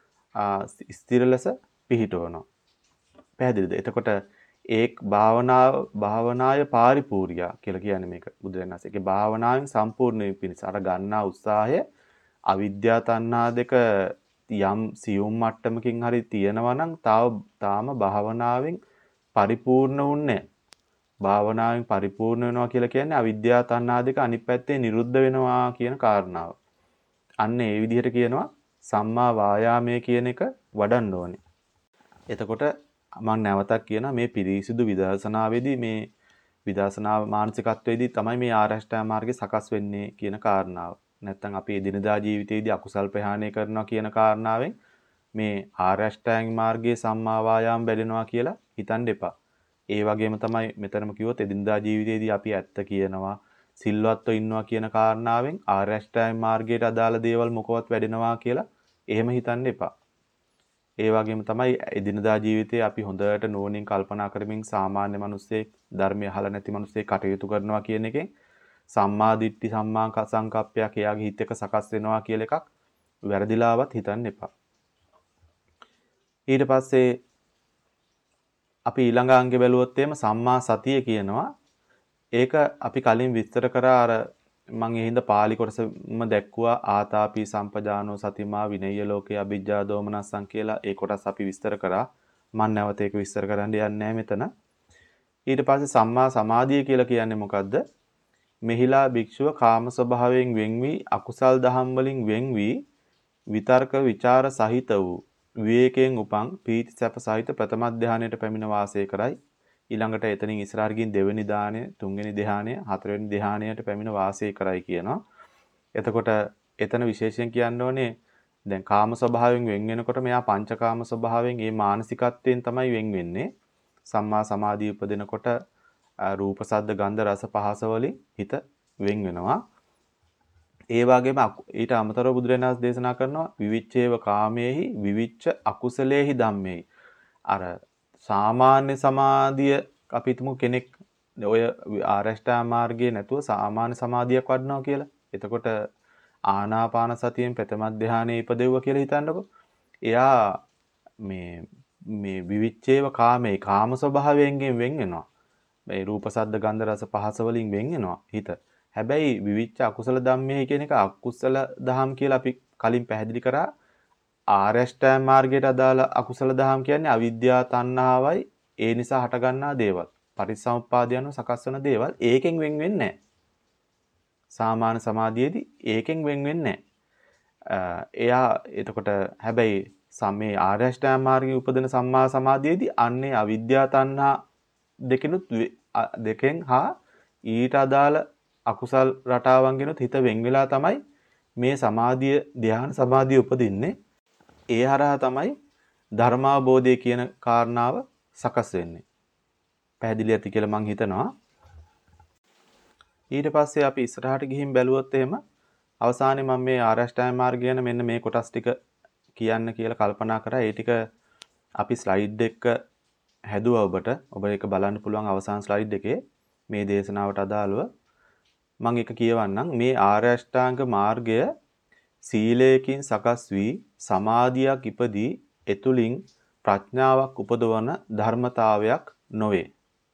ස්ථිර ලෙස පිහිටවනවා. පැහැදිලිද? එතකොට ඒක් භාවනාව භාවනාය පාරිපූර්ණිය කියලා කියන්නේ මේක බුදුරජාණන් වහන්සේ. ඒකේ භාවනාවෙන් සම්පූර්ණ වීම පිණිස අර ගන්නා උත්සාහය අවිද්‍යා තණ්හා දෙක යම් සියුම් මට්ටමකින් හරි තියෙනවා නම් තාම තාම භාවනාවෙන් පරිපූර්ණ වුන්නේ නැහැ. භාවනාවෙන් පරිපූර්ණ වෙනවා කියලා කියන්නේ අවිද්‍යා තණ්හා දෙක අනිත් පැත්තේ නිරුද්ධ වෙනවා කියන කාරණාව. අන්න ඒ විදිහට කියනවා සම්මා වායාමයේ කියන එක වඩන්න ඕනේ. එතකොට මම නැවතත් කියනවා මේ පිරිසිදු විදර්ශනාවේදී මේ විදර්ශනා මානසිකත්වයේදී තමයි මේ ආරෂ්ඨා මාර්ගය සකස් වෙන්නේ කියන කාරණාව. නැත්තම් අපි එදිනදා ජීවිතයේදී අකුසල් ප්‍රහාණය කරනවා කියන කාරණාවෙන් මේ ආරෂ්ඨාංග මාර්ගයේ සම්මා වායාම බැලෙනවා කියලා හිතන්න එපා. ඒ වගේම තමයි මෙතනම කිව්වොත් එදිනදා ජීවිතයේදී අපි ඇත්ත කියනවා, සිල්වත්ව ඉන්නවා කියන කාරණාවෙන් ආරෂ්ඨාංග මාර්ගයට අදාළ දේවල් මොකවත් වැඩෙනවා කියලා එහෙම හිතන්න එපා. ඒ වගේම තමයි එදිනදා ජීවිතයේ අපි හොඳට නුවණින් කල්පනා කරමින් සාමාන්‍ය මිනිස්සෙක්, ධර්මය අහලා නැති මිනිස්සෙක් කටයුතු කරනවා කියන එකෙන් සම්මා දිට්ඨි, සම්මා සංකප්පයක් එයාගේ හිත එක සකස් වෙනවා කියලා එකක් වැරදිලාවත් හිතන්න එපා. ඊට පස්සේ අපි ඊළඟ අංගෙ බැලුවොත් එහෙම සම්මා සතිය කියනවා. ඒක අපි කලින් විස්තර කරා. අර මම ඒ හින්දා පාලි කොටසම දැක්කුවා ආතාපි සම්පජානෝ සතිමා විනය්‍ය ලෝකේ අභිජ්ජා දෝමනස්සං කියලා. ඒ කොටස් අපි විස්තර කරා. මම නැවත ඒක විස්තර කරන්න යන්නේ නැහැ මෙතන. ඊට පස්සේ සම්මා සමාධිය කියලා කියන්නේ මොකද්ද? මෙහිලා භික්ෂුව කාම ස්වභාවයෙන් වෙන් වී අකුසල් දහම් වලින් වෙන් වී විතර්ක විචාර සහිත වූ විවේකයෙන් උපන් පීති සැප සහිත ප්‍රථම ධානයට පැමිණ වාසය කරයි. ඊළඟට එතනින් ඉස්සරහට ගින් දෙවෙනි ධානය, තුන්වෙනි ධානය, හතරවෙනි ධානයට පැමිණ වාසය කරයි කියනවා. එතකොට එතන විශේෂයෙන් කියන්න ඕනේ දැන් කාම ස්වභාවයෙන් වෙන් වෙනකොට මෙයා පංචකාම ස්වභාවයෙන් මේ මානසිකත්වයෙන් තමයි වෙන් වෙන්නේ. සම්මා සමාධිය උපදිනකොට රූප සද්ද ගන්ධ රස පහස වලින් හිත වෙන් වෙනවා. ඒ වගේම ඊට අමතරව බුදුරජාණන් වහන්සේ දේශනා කරනවා විවිච්ඡේව කාමේහි විවිච්ඡ අකුසලේහි ධම්මේහි. අර සාමාන්‍ය සමාධිය අපි හිතමු කෙනෙක් ඔය ආරෂ්ඨා මාර්ගයේ නැතුව සාමාන්‍ය සමාධියක් වඩනවා කියලා. එතකොට ආනාපාන සතියෙන් ප්‍රථම ධානයේ ඉපදෙව්වා කියලා හිතන්නකො. එයා මේ මේ විවිච්ඡේව කාමේ කාම ස්වභාවයෙන් වෙන් වෙනවා. මේ රූප සද්ද ගන්ධ රස පහස වලින් වෙන් වෙනවා හිත. හැබැයි විවිච්ඡ අකුසල ධම්මේ කියන එක අකුසල දහම් කියලා අපි කලින් පැහැදිලි කරා. ආරෂ්ඨා මාර්ගයට අදාළ අකුසල දහම් කියන්නේ අවිද්‍යාව තණ්හාවයි ඒ නිසා හටගන්නා දේවල්. පටිච්චසමුප්පාදයන්ව සකස් වන දේවල්. ඒකෙන් වෙන් වෙන්නේ නැහැ. සාමාන්‍ය සමාධියේදී ඒකෙන් වෙන් වෙන්නේ නැහැ. එයා එතකොට හැබැයි සම්මේ ආරෂ්ඨා මාර්ගයේ උපදින සම්මා සමාධියේදී අන්නේ අවිද්‍යාව තණ්හා දෙකිනුත් දෙකෙන් හා ඊට අදාළ අකුසල් රටාවන්ගෙනුත් හිත වෙන් වෙලා තමයි මේ සමාධිය ධ්‍යාන සමාධිය උපදින්නේ. ඒ හරහා තමයි ධර්මාබෝධය කියන කාරණාව සකස් වෙන්නේ. පැහැදිලි ඇති කියලා මම හිතනවා. ඊට පස්සේ අපි ඉස්සරහට ගිහින් බැලුවොත් එහෙම අවසානයේ මම මේ ආරෂ්ඨාය මාර්ගය ගැන මෙන්න මේ කොටස් ටික කියන්න කියලා කල්පනා කරා. ඒ ටික අපි ස්ලයිඩ් එක හැදුවා ඔබට. ඔබ ඒක බලන්න පුළුවන් අවසාන ස්ලයිඩ් එකේ මේ දේශනාවට අදාළව. මම එක කියවන්නම්. මේ ආර්ය අෂ්ටාංග මාර්ගය සීලයකින් සකස් වී සමාධියක් ඉපදී එතුලින් ප්‍රඥාවක් උපදවන ධර්මතාවයක් නොවේ.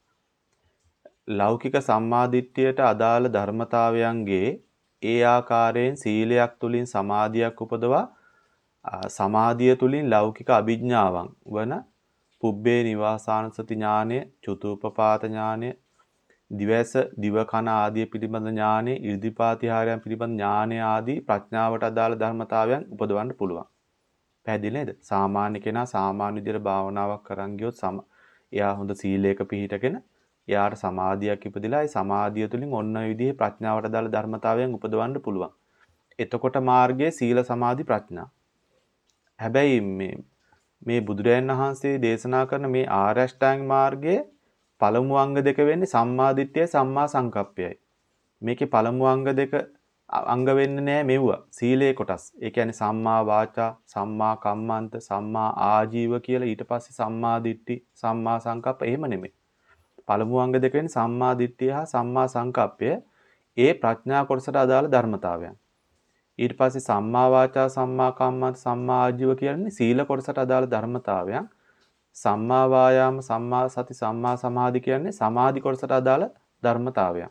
ලෞකික සම්මාදිට්ඨියට අදාළ ධර්මතාවයන්ගේ ඒ ආකාරයෙන් සීලයක් තුලින් සමාධියක් උපදවා සමාධිය තුලින් ලෞකික අභිඥාවන් වන පුබ්බේ නිවාසානුසති ඥානය, චුතූපපාත ඥානය, දිවැස දිව කන ආදී පිළිබඳ ඥානෙ, ඉර්ධිපාතිහාරයන් පිළිබඳ ඥානය ආදී ප්‍රඥාවට අදාළ ධර්මතාවයන් උපදවන්න පුළුවන්. පැහැදිලි නේද? සාමාන්‍ය කෙනා සාමාන්‍ය විදිහට භාවනාවක් කරන් ගියොත් සම එයා හොඳ සීලයක පිහිටගෙන එයාට සමාධියක් ඉපදිලා ඒ සමාධිය තුළින් ඔන්න ඔය විදිහේ ප්‍රඥාවට අදාළ ධර්මතාවයන් උපදවන්න පුළුවන්. එතකොට මාර්ගයේ සීල සමාධි ප්‍රඥා. හැබැයි මේ මේ බුදුරයන් වහන්සේ දේශනා කරන මේ ආර්ය අෂ්ටාංග මාර්ගයේ පළමු අංග දෙක වෙන්නේ සම්මා දිට්ඨිය සම්මා සංකප්පයයි. මේකේ පළමු අංග දෙක අංග වෙන්නේ නෑ මෙව්වා. සීලේ කොටස්. ඒ කියන්නේ සම්මා වාචා, සම්මා කම්මන්ත, සම්මා ආජීව කියලා ඊට පස්සේ සම්මා දිට්ඨි, සම්මා සංකප්ප එහෙම නෙමෙයි. පළමු අංග දෙක වෙන්නේ සම්මා දිට්ඨිය හා සම්මා සංකප්පය. ඒ ප්‍රඥා කොටසට අදාළ ධර්මතාවයන්. ඊට පස්සේ සම්මා වාචා, සම්මා කම්මන්ත, සම්මා ආජීව කියන්නේ සීල කොටසට අදාළ ධර්මතාවයන්. සම්මා වායාම, සම්මා සති, සම්මා සමාධි කියන්නේ සමාධි කොටසට අදාළ ධර්මතාවයන්.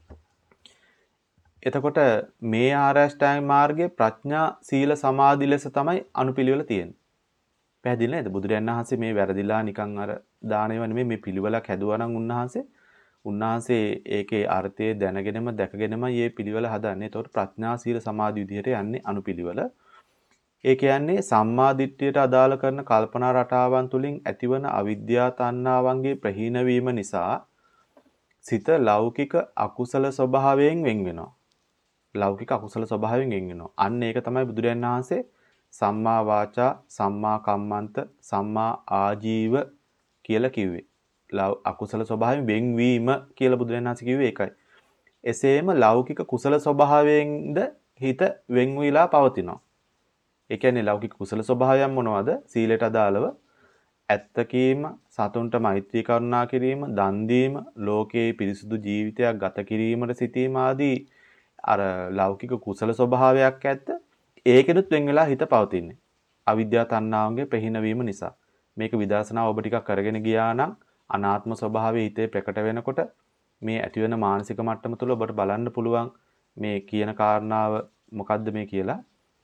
එතකොට මේ ආර්ය අෂ්ටාංග මාර්ගයේ ප්‍රඥා සීල සමාධි ලෙස තමයි අනුපිළිවෙල තියෙන්නේ. පැහැදිලි නේද? බුදුරජාණන් වහන්සේ මේ වැරදිලා නිකන් අර දානෙව නෙමෙයි මේ පිළිවෙලක් හැදුවා නම් උන්වහන්සේ උන්වහන්සේ ඒකේ අර්ථය දැනගෙනම දැකගෙනම මේ පිළිවෙල හදන්නේ. ඒතකොට ප්‍රඥා සීල සමාධි විදිහට යන්නේ අනුපිළිවෙල. ඒ කියන්නේ සම්මා දිට්ඨියට අදාළ කරන කල්පනා රටාවන් තුලින් ඇතිවන අවිද්‍යා තණ්හාවන්ගේ ප්‍රහීන වීම නිසා සිත ලෞකික අකුසල ස්වභාවයෙන් වෙන් වෙනවා. ලෞකික අකුසල ස්වභාවයෙන් වෙන් වෙනවා. අන්න ඒක තමයි බුදුරජාණන් වහන්සේ සම්මා වාචා, සම්මා කම්මන්ත, සම්මා ආජීව කියලා කිව්වේ. අකුසල ස්වභාවයෙන් වෙන්වීම කියලා බුදුරජාණන් වහන්සේ කිව්වේ ඒකයි. එසේම ලෞකික කුසල ස්වභාවයෙන්ද හිත වෙන් වීලා පවතිනවා. ඒ කියන්නේ ලෞකික කුසල ස්වභාවයන් මොනවද? සීලයට අදාළව ඇත්ත කීම, සතුන්ට මෛත්‍රී කරුණා කිරීම, දන් දීම, ලෝකයේ පිරිසුදු ජීවිතයක් ගත කිරීමට සිටීම ආදී අර ලෞකික කුසල ස්වභාවයක් ඇත්ත. ඒකෙනුත් වෙන් වෙලා හිත පවතින්නේ. අවිද්‍යා තණ්හාවන්ගේ ප්‍රහීන වීම නිසා. මේක විදර්ශනා ඔබ ටිකක් කරගෙන ගියා නම් අනාත්ම ස්වභාවය හිතේ ප්‍රකට වෙනකොට මේ ඇතිවෙන මානසික මට්ටම තුළ ඔබට බලන්න පුළුවන් මේ කියන කාරණාව මොකද්ද මේ කියලා.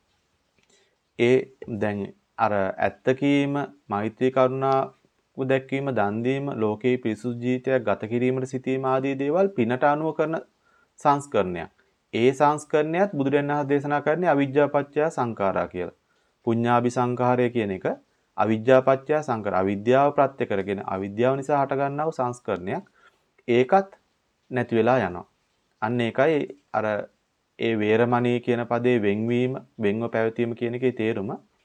ඒ දැන් අර ඇත්ත කීම, මෛත්‍රී කරුණා උදැක්වීම, දන් දීම, ලෝකේ පිරිසුදු ජීවිතයක් ගත කිරීමට සිටීම ආදී දේවල් පිනට අනුව කරන සංස්කරණයක්. ඒ සංස්කරණයත් බුදුරජාණන් වහන්සේ දේශනා කරන්නේ අවිජ්ජා පත්‍ය සංඛාරා කියලා. පුඤ්ඤාභි සංඛාරය කියන එක අවිජ්ජා පත්‍ය සංඛාර. අවිද්‍යාව ප්‍රත්‍ය කරගෙන අවිද්‍යාව නිසා හටගන්නා වූ සංස්කරණයක්. ඒකත් නැති වෙලා යනවා. අන්න ඒකයි අර ඒ වේරමණී කියන පදේ වෙන්වීම, වෙන්ව පැවතීම කියන එකේ තේරුම.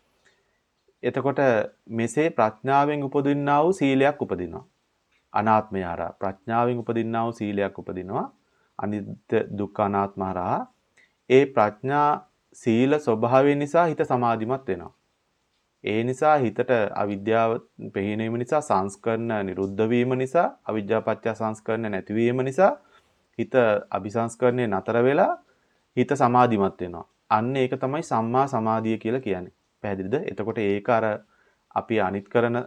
එතකොට මෙසේ ප්‍රඥාවෙන් උපදින්නා වූ සීලයක් උපදිනවා. අනාත්මය හරහා ප්‍රඥාවෙන් උපදින්නා වූ සීලයක් උපදිනවා. අනිත්‍ය දුක්ඛ අනාත්ම හරහා ඒ ප්‍රඥා සීල ස්වභාවය නිසා හිත සමාධිමත් වෙනවා. ඒ නිසා හිතට අවිද්‍යාව ප්‍රහීන වීම නිසා, සංස්කරණ නිරුද්ධ වීම නිසා, අවිජ්ජා පත්‍ය සංස්කරණ නැති වීම නිසා හිත අபிසංස්කරණේ නතර වෙලා හිත සමාධිමත් වෙනවා. අන්න ඒක තමයි සම්මා සමාධිය කියලා කියන්නේ. පැහැදිලිද? එතකොට ඒක අර අපි අනිත් කරන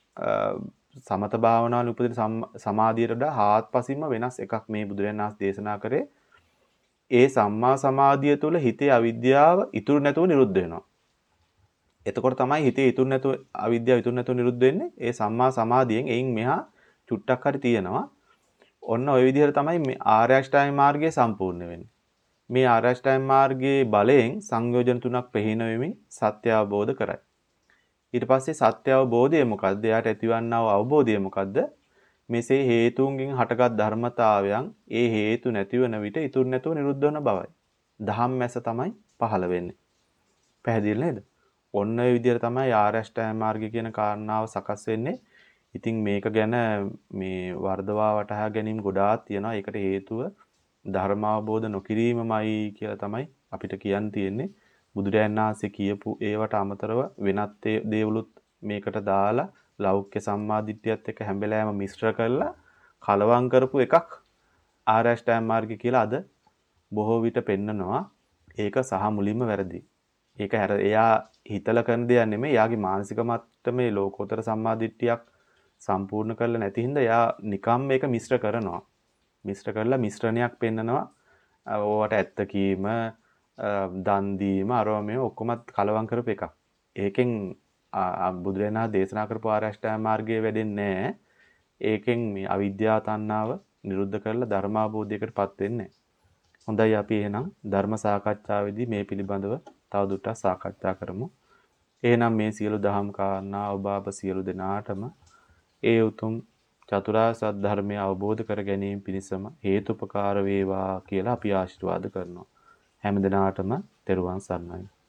සමත භාවනාවල උපදින සමාධියට වඩා හාත්පසින්ම වෙනස් එකක් මේ බුදුරජාණන් වහන්සේ දේශනා කරේ. ඒ සම්මා සමාධිය තුළ හිතේ අවිද්‍යාව ඉතුරු නැතුව නිරුද්ධ වෙනවා. එතකොට තමයි හිතේ ඉතුරු නැතුව අවිද්‍යාව ඉතුරු නැතුව නිරුද්ධ වෙන්නේ. ඒ සම්මා සමාධියෙන් එයින් මෙහා චුට්ටක් හරි තියෙනවා. ඔන්න ওই විදිහට තමයි මේ ආර්ය අෂ්ටාංග මාර්ගය සම්පූර්ණ වෙන්නේ. මේ ආර්ය අෂ්ටාංග මාර්ගයේ බලයෙන් සංයෝජන තුනක් ප්‍රහීන වෙමින් සත්‍ය අවබෝධ කරයි. ඊට පස්සේ සත්‍ය අවබෝධය මොකද්ද? එයාට ඇතිවන්නා වූ අවබෝධය මොකද්ද? මෙසේ හේතුන්ගෙන් හටගත් ධර්මතාවයන් ඒ හේතු නැතිවන විට ඉතුරු නැතුව නිරුද්ධ වන බවයි. ධම්මැස තමයි පහළ වෙන්නේ. පැහැදිලි නේද? ඔන්න ඔය විදිහට තමයි ආර්ය අෂ්ටාංග මාර්ගය කියන කාරණාව සකස් වෙන්නේ. ඉතින් මේක ගැන මේ වර්ධවා වටහා ගැනීම ගොඩාක් තියෙනවා. ඒකට හේතුව ධර්ම අවබෝධ නොකිරීමමයි කියලා තමයි අපිට කියන්න තියෙන්නේ. බුදුරජාණන් වහන්සේ කියපු ඒවට අමතරව වෙනත් දේවලුත් මේකට දාලා ලෞක්‍ය සම්මාදිට්ඨියත් එක්ක හැඹලෑම මිශ්‍ර කරලා කලවම් කරපු එකක් ආර්ය අෂ්ටාංග මාර්ගය කියලා අද බොහෝ විට පෙන්නනවා. ඒක සහ මුලින්ම වැරදි. ඒක හැර එයා හිතලා කරන දෙයක් නෙමෙයි. එයාගේ මානසික මට්ටමේ ලෝකෝත්තර සම්මාදිට්ඨියක් සම්පූර්ණ කරලා නැති හින්දා එයා නිකම් මේක මිශ්‍ර කරනවා. මිශ්‍ර කරලා මිශ්‍රණයක් පෙන්නනවා. ඕවට ඇත්ත කීම, දන් දීම, අරව මේ ඔක්කොම කලවම් කරපු එකක්. ඒකෙන් බුදුරජාණන් දේශනා කරපු ආර්ය අෂ්ටාංග මාර්ගයේ වැඩෙන්නේ නැහැ. ඒකෙන් මේ අවිද්‍යාව තණ්හාව නිරුද්ධ කරලා ධර්මාබෝධයකටපත් වෙන්නේ. හොඳයි අපි එහෙනම් ධර්ම සාකච්ඡාවේදී මේ පිළිබඳව තවදුරටත් සාකච්ඡා කරමු. එහෙනම් මේ සියලු දහම් කාරණා ඔබ අප සියලු දෙනාටම ඒ උතුම් චතුරාර්ය සත්‍ය ධර්මය අවබෝධ කර ගැනීම පිණිසම හේතුපකාර වේවා කියලා අපි ආශිර්වාද කරනවා. හැම දිනාටම තෙරුවන් සරණයි.